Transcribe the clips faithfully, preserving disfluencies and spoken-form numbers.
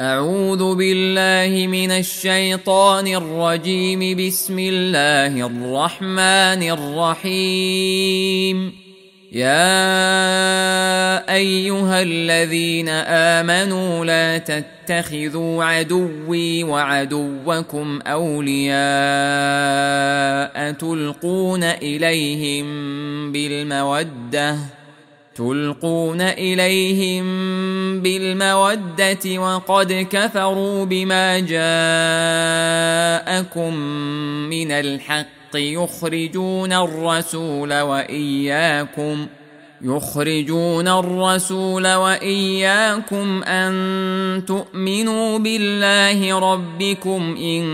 أعوذ بالله من الشيطان الرجيم. بسم الله الرحمن الرحيم. يا أيها الذين آمنوا لا تتخذوا عدوي وعدوكم أولياء تلقون إليهم بالمودة تلقون إليهم بالمودة وقد كفروا بما جاءكم من الحق يخرجون الرسول وإياكم يخرجون الرسول وإياكم أن تؤمنوا بالله ربكم إن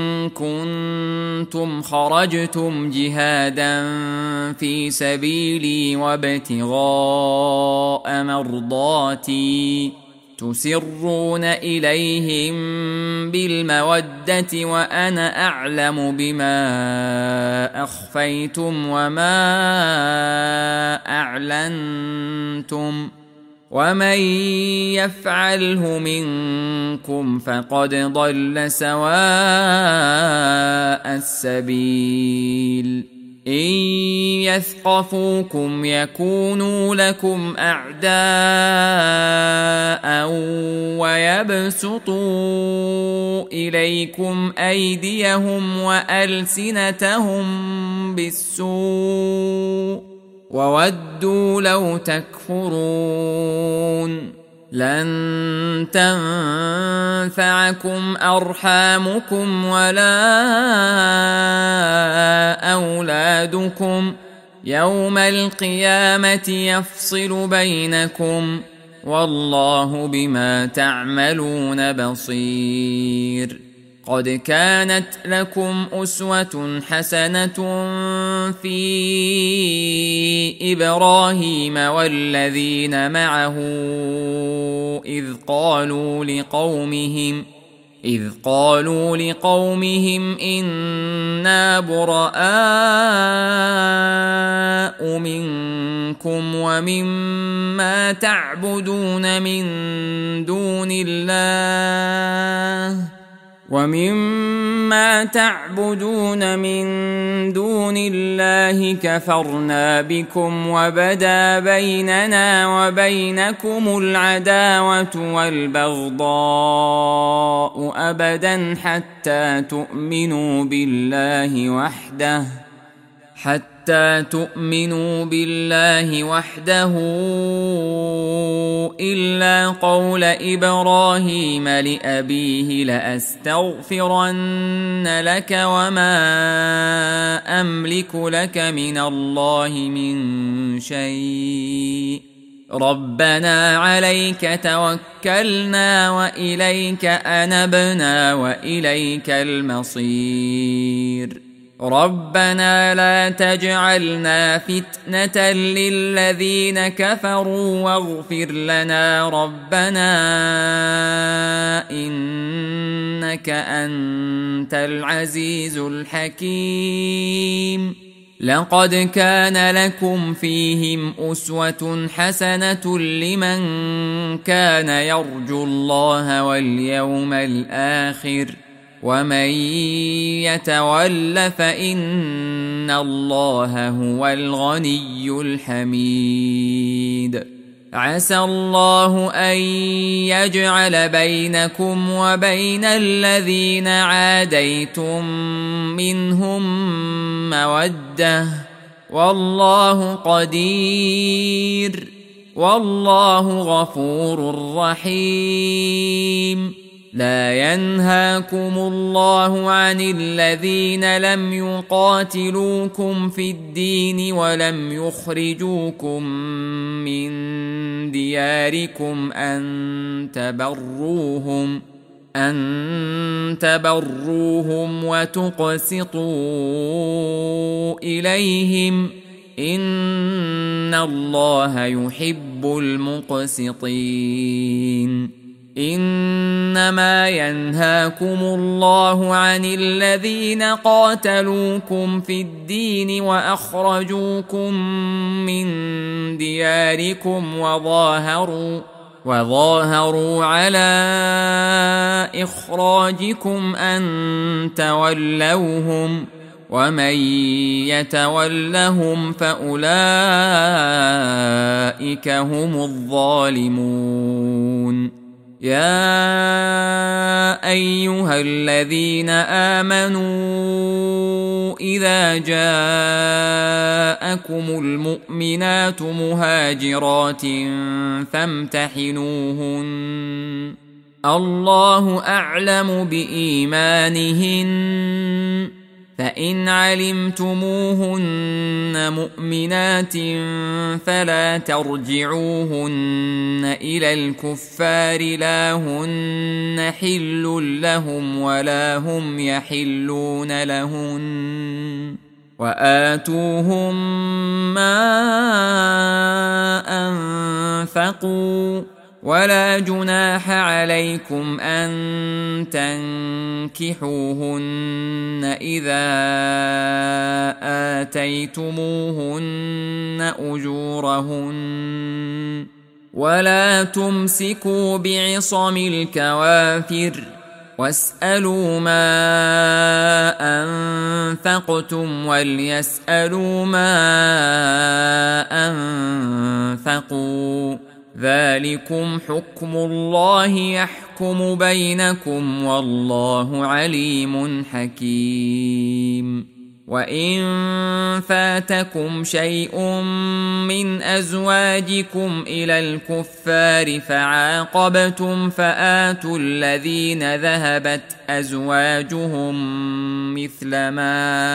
كنتم خرجتم جهادا في سبيلي وابتغاء مرضاتي تسرون إليهم بالمودة وأنا أعلم بما أخفيتم وما أعلنتم ومن يفعله منكم فقد ضل سواء السبيل. إن يثقفوكم يكونوا لكم أعداء ويبسطوا إليكم أيديهم وألسنتهم بالسوء وودوا لو تكفرون. لن تنفعكم أرحامكم ولا أولادكم يوم القيامة يفصل بينكم والله بما تعملون بصير. قد كانت لكم أسوة حسنة في إبراهيم والذين معه إذ قالوا لقومهم إذ قالوا لقومهم إنا براء منكم ومما تعبدون من دون الله ومما تعبدون من دون الله كفرنا بكم وبدا بيننا وبينكم العداوة والبغضاء أبدا حتى تؤمنوا بالله وحده حتى تؤمنوا بالله وحده إلا قول إبراهيم لأبيه لأستغفرن لك وما أملك لك من الله من شيء ربنا عليك توكلنا وإليك أنبنا وإليك المصير. ربنا لا تجعلنا فتنة للذين كفروا واغفر لنا ربنا إنك أنت العزيز الحكيم. لقد كان لكم فيهم أسوة حسنة لمن كان يرجو الله واليوم الآخر ومن يتول فإن الله هو الغني الحميد. عسى الله أن يجعل بينكم وبين الذين عاديتم منهم مودة والله قدير والله غفور رحيم. لا ينهاكم الله عن الذين لم يقاتلوكم في الدين ولم يخرجوكم من دياركم أن تبروهم أن تبروهم وتقسطوا إليهم إن الله يحب المقسطين. إنما ينهاكم الله عن الذين قاتلوكم في الدين وأخرجوكم من دياركم وظاهروا وظاهروا على إخراجكم أن تولوهم ومن يتولهم فأولئك هم الظالمون. يا أيها الذين آمنوا إذا جاءكم المؤمنات مهاجرات فامتحنوهن الله أعلم بإيمانهن فإن علمتموهن مؤمنات فلا ترجعوهن إلى الكفار لا هن حل لهم ولا هم يحلون لهن وآتوهم ما أنفقوا ولا جناح عليكم أن تنكحوهن إذا آتيتموهن أجورهن ولا تمسكوا بعصم الكوافر واسألوا ما أنفقتم وليسألوا ما أنفقوا ذلكم حكم الله يحكم بينكم والله عليم حكيم. وإن فاتكم شيء من أزواجكم إلى الكفار فعاقبتم فآتوا الذين ذهبت أزواجهم مثل ما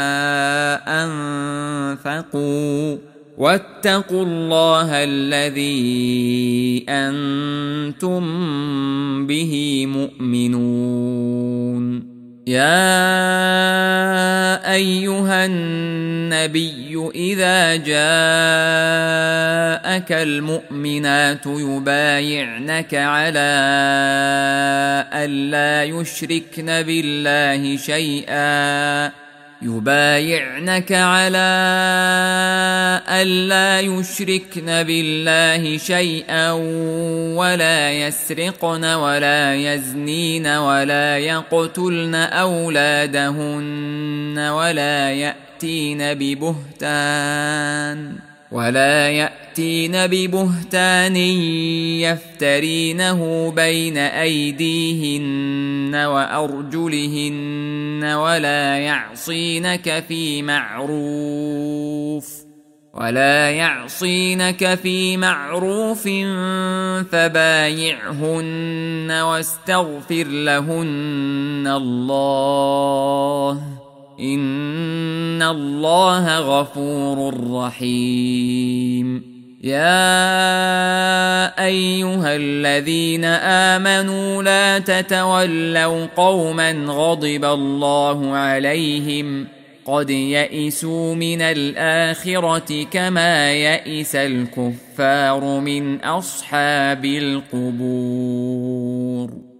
أنفقوا واتقوا الله الذي أنتم به مؤمنون. يا أيها النبي إذا جاءك المؤمنات يبايعنك على ألا يشركن بالله شيئا يبايعنك على ألا يشركن بالله شيئا ولا يسرقن ولا يزنين ولا يقتلن أولادهن ولا يأتين ببهتان ولا يأتين ببهتان يفترينه بين أيديهن وأرجلهن ولا يعصينك في معروف ولا يعصينك في معروف فبايعهن واستغفر لهن الله إن الله غفور رحيم. يا أيها الذين آمنوا لا تتولوا قوما غضب الله عليهم قد يئسوا من الآخرة كما يئس الكفار من أصحاب القبور.